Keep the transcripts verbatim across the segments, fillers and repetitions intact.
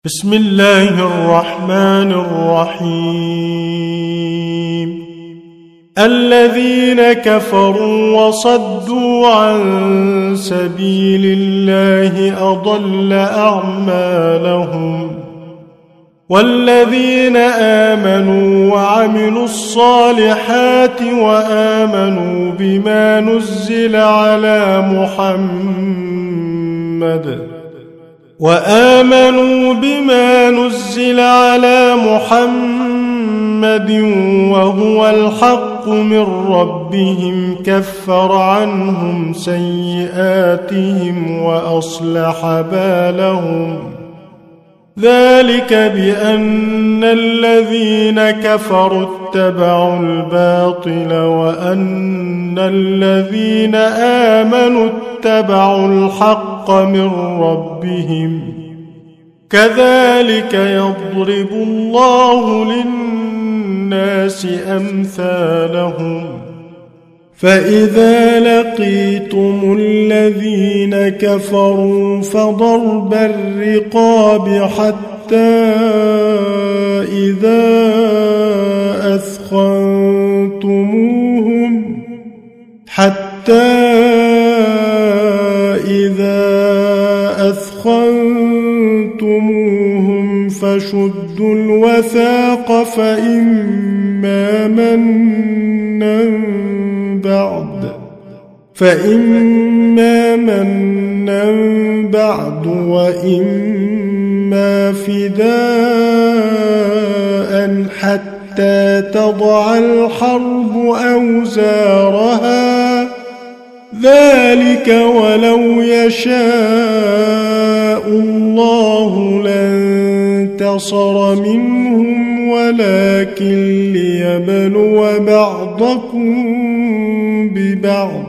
بسم الله الرحمن الرحيم. الذين كفروا وصدوا عن سبيل الله أضل أعمالهم، والذين آمنوا وعملوا الصالحات وآمنوا بما نزل على محمد وآمنوا بما نزل على محمد وهو الحق من ربهم كفر عنهم سيئاتهم وأصلح بالهم. ذلك بأن الذين كفروا اتبعوا الباطل وأن الذين آمنوا اتبعوا الحق من ربهم. كذلك يضرب الله للناس أمثالهم. فإذا لقيتم الذين كفروا فضرب الرقاب حتى إذا أثخنتموهم حتى إذا أثخنتموهم فشدوا الوثاق فإما منا بعد فإما منا بعد وإما فداء حتى تضع الحرب أوزارها. ذلك ولو يشاء الله لانتصر منهم ولكن ليبلو بعضكم ببعض.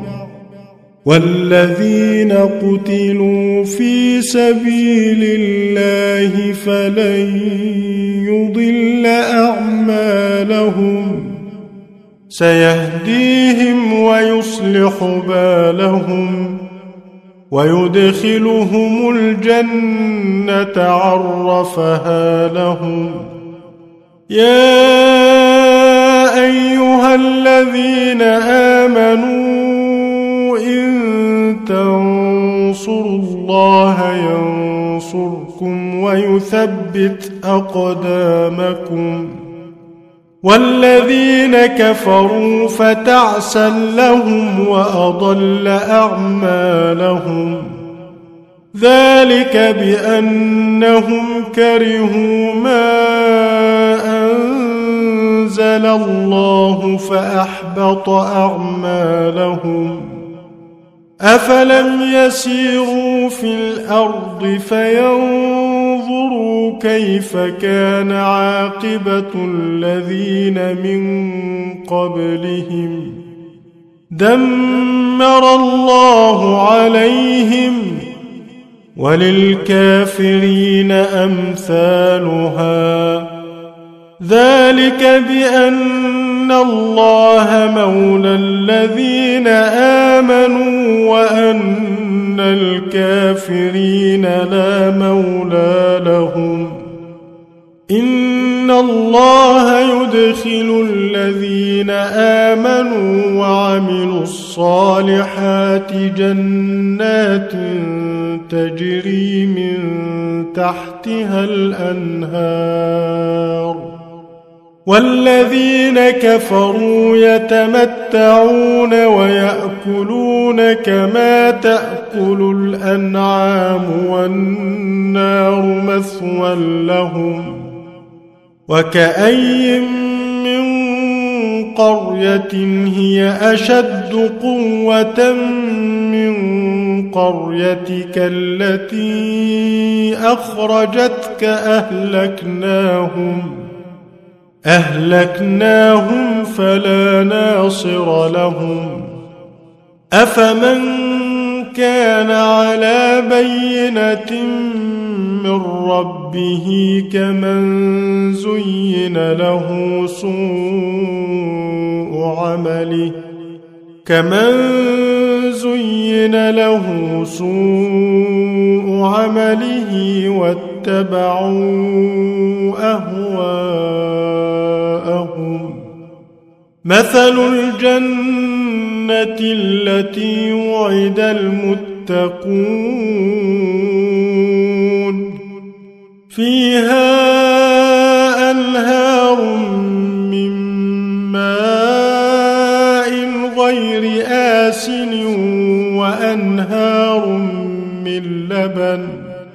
والذين قتلوا في سبيل الله فلن يضل أعمالهم سيهديهم ويصلح بالهم ويدخلهم الجنة عرفها لهم. يا أيها الذين آمنوا إن تنصروا الله ينصركم ويثبت أقدامكم. والذين كفروا فتعسا لهم وأضل أعمالهم. ذلك بأنهم كرهوا ما أنزل الله فأحبط أعمالهم. أفلم يسيروا في الأرض فينظروا كيف كان عاقبة الذين من قبلهم. دمر الله عليهم وللكافرين أمثالها. ذلك بأن الله مولى الذين آمنوا وأن الكافرين لا مولى لهم. إن الله يدخل الذين آمنوا وعملوا الصالحات جنات تجري من تحتها الأنهار. والذين كفروا يتمتعون ويأكلون كما تأكل الأنعام والنار مثوى لهم. وكأي من قرية هي أشد قوة من قريتك التي أخرجتك أهلكناهم أهلكناهم فلا ناصر لهم. أفمن كان على بينة من ربه كمن زين له سوء عمله كمن زين له سوء عمله واتبعوا أهواءهم. مثل الجنة التي وعد المتقون فيها أنهار من ماء غير آسن وأنهار من لبن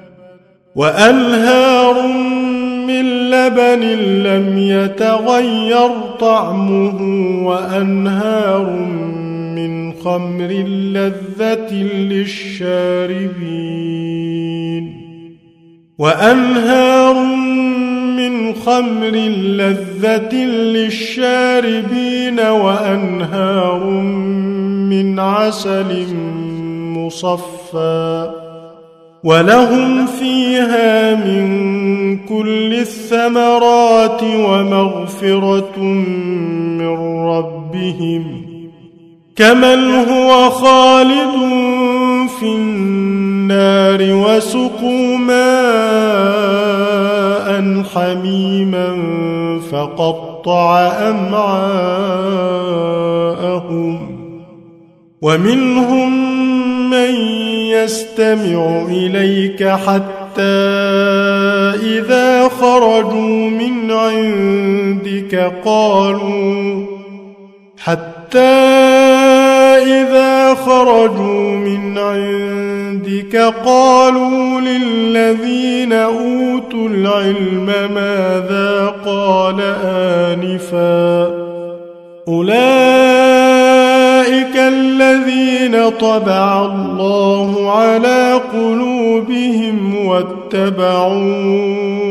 وأنهار من لبن لم يتغير طعمه وأنهار من خمر لذة للشاربين وأنهار من خمر لذة للشاربين وأنهار من عسل مصفى ولهم فيها من كل الثمرات ومغفرة من ربهم كمن هو خالد في النار وسقوا ماء حميما فقطع أمعاءهم ومنهم من يستمع إليك حتى إذا خرجوا من عندك قالوا حتى إذا خرجوا من عندك قالوا للذين أوتوا العلم ماذا قال آنفا أولئك الذين طبع الله على قلوبهم واتبعوا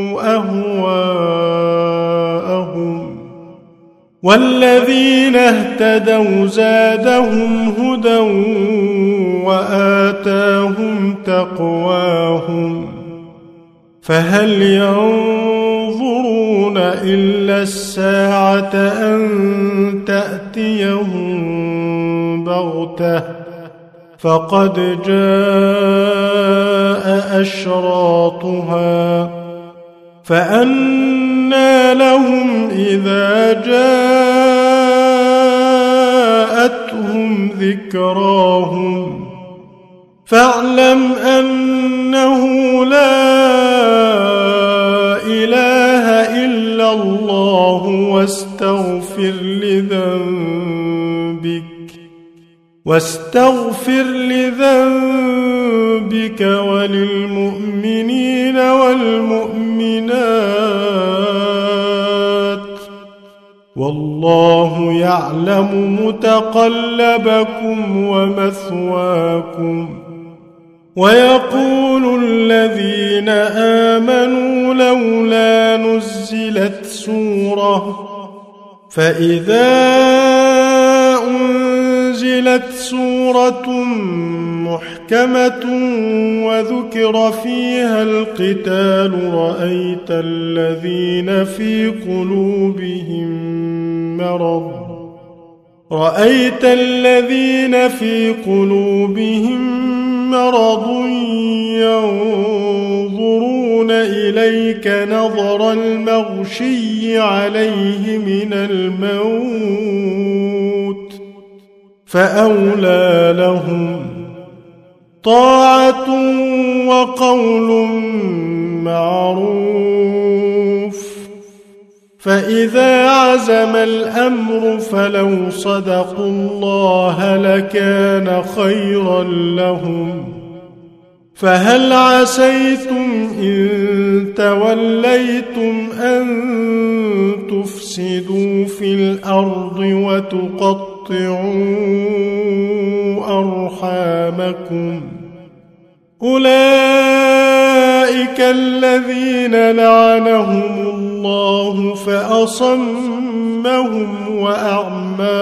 أهواءهم والذين اهتدوا زادهم هدى وآتاهم تقواهم فهل ينظرون إلا الساعة أن تأتيهم بغتة فقد جاء أشراطها فأنى لهم إذا جاءتهم ذكراهم فاعلم أنه لا إله إلا الله واستغفر لذنبك واستغفر لذنبك وللمؤمنين والمؤمنات والله يعلم متقلبكم ومثواكم ويقول الذين آمنوا لولا نزلت سورة فإذا أنزلت سورة محكمة وذكر فيها القتال رأيت الذين في قلوبهم مرض رأيت الذين في قلوبهم مرض ينظرون إليك نظر المغشي عليه من الموت فأولى لهم طاعة وقول معروف فإذا عزم الأمر فلو صدقوا الله لكان خيرا لهم فهل عسيتم إن توليتم أن تفسدوا في الأرض وتقطعوا أرحامكم أولئك الذين لعنهم الله فأصمهم وأعمى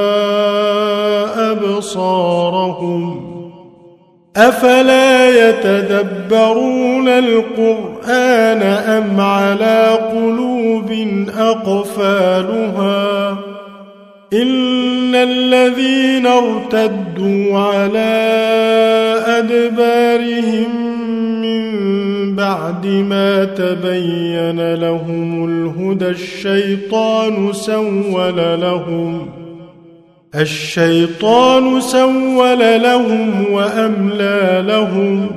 أبصارهم أفلا يتدبرون القرآن أم على قلوب أقفالها إن الذين ارتدوا على أدبارهم من بعد ما تبين لهم الهدى الشيطان سول لهم الشيطان سول لهم وأملى لهم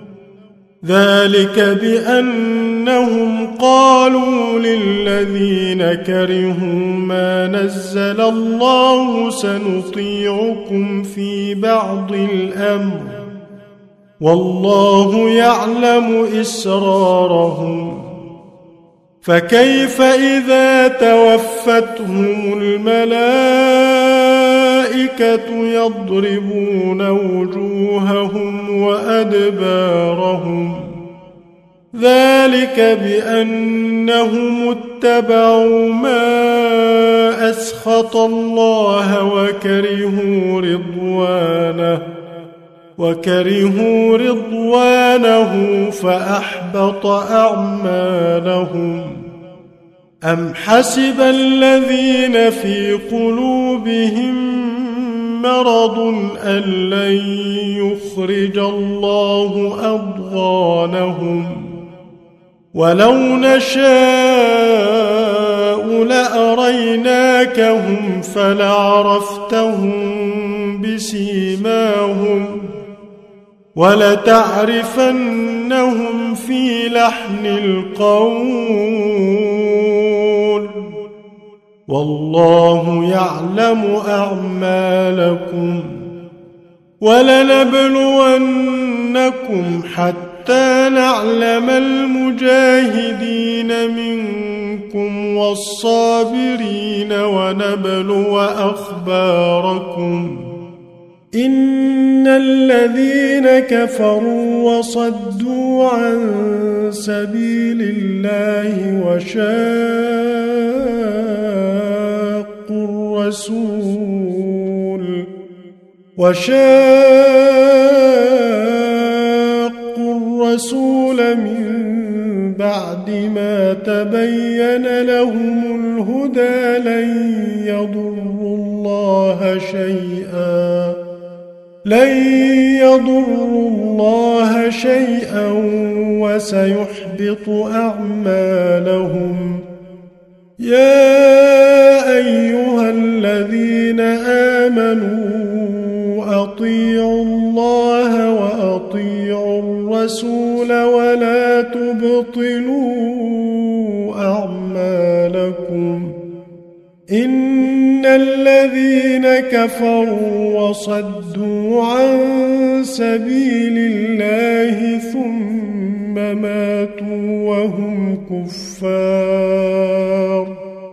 ذلك بأنهم قالوا للذين كرهوا ما نزل الله سنطيعكم في بعض الأمر والله يعلم إسرارهم فكيف إذا توفتهم الملائكة يضربون وجوههم وأدبارهم ذلك بأنهم اتبعوا ما أسخط الله وكرهوا رضوانه وكرهوا رضوانه فأحبط أعمالهم أم حسب الذين في قلوبهم مرض أن لن يخرج الله أضغانهم ولو نشاء لأريناكهم فلعرفتهم بسيماهم ولتعرفنهم في لحن القول والله يعلم أعمالكم ولنبلونكم حتى نعلم المجاهدين منكم والصابرين ونبلو أخباركم إن الذين كفروا وصدوا عن سبيل الله وشاقوا الرسول وشاقوا الرسول من بعد ما تبين لهم الهدى لن يضروا الله شيئا لن يضروا الله شيئا وسيحبط أعمالهم يا أيها الذين آمنوا أطيعوا الله وأطيعوا الرسول ولا تبطلوا أعمالكم إن الذين كفروا وصدوا عن سبيل الله ثم ماتوا وهم كفار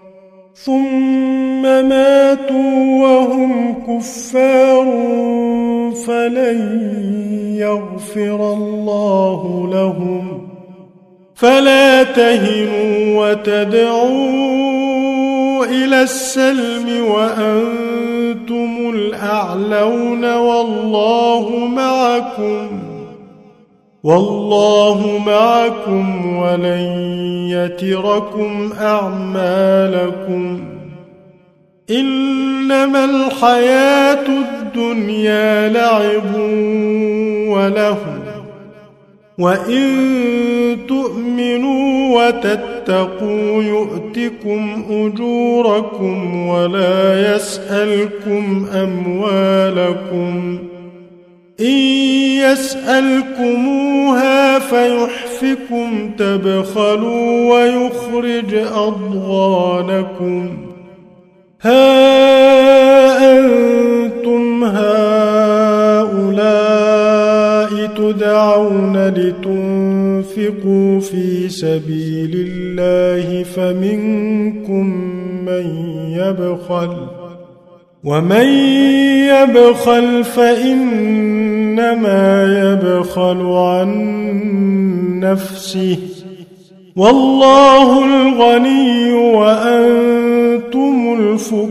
ثم ماتوا وهم كفار فلن يغفر الله لهم فلا تهنوا وتدعوا إلى السلم وأنتم الأعلون والله معكم والله معكم ولن يتركم أعمالكم إنما الحياة الدنيا لعب ولهو وإن تؤمنوا وتتقوا يؤتكم أجوركم ولا يسألكم أموالكم إن يسألكموها فيحفكم تبخلوا ويخرج أضغانكم ها أنتم هؤلاء تدعون لتنفقوا في سبيل الله فمنكم من يبخل ومن يبخل فإنما يبخل عن نفسه والله الغني وأنتم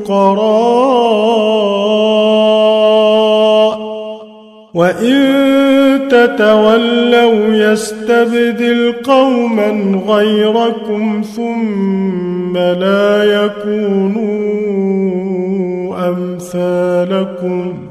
الفقراء وإن تتولوا يستبدل قوما غيركم ثم لا يكونوا أمثالكم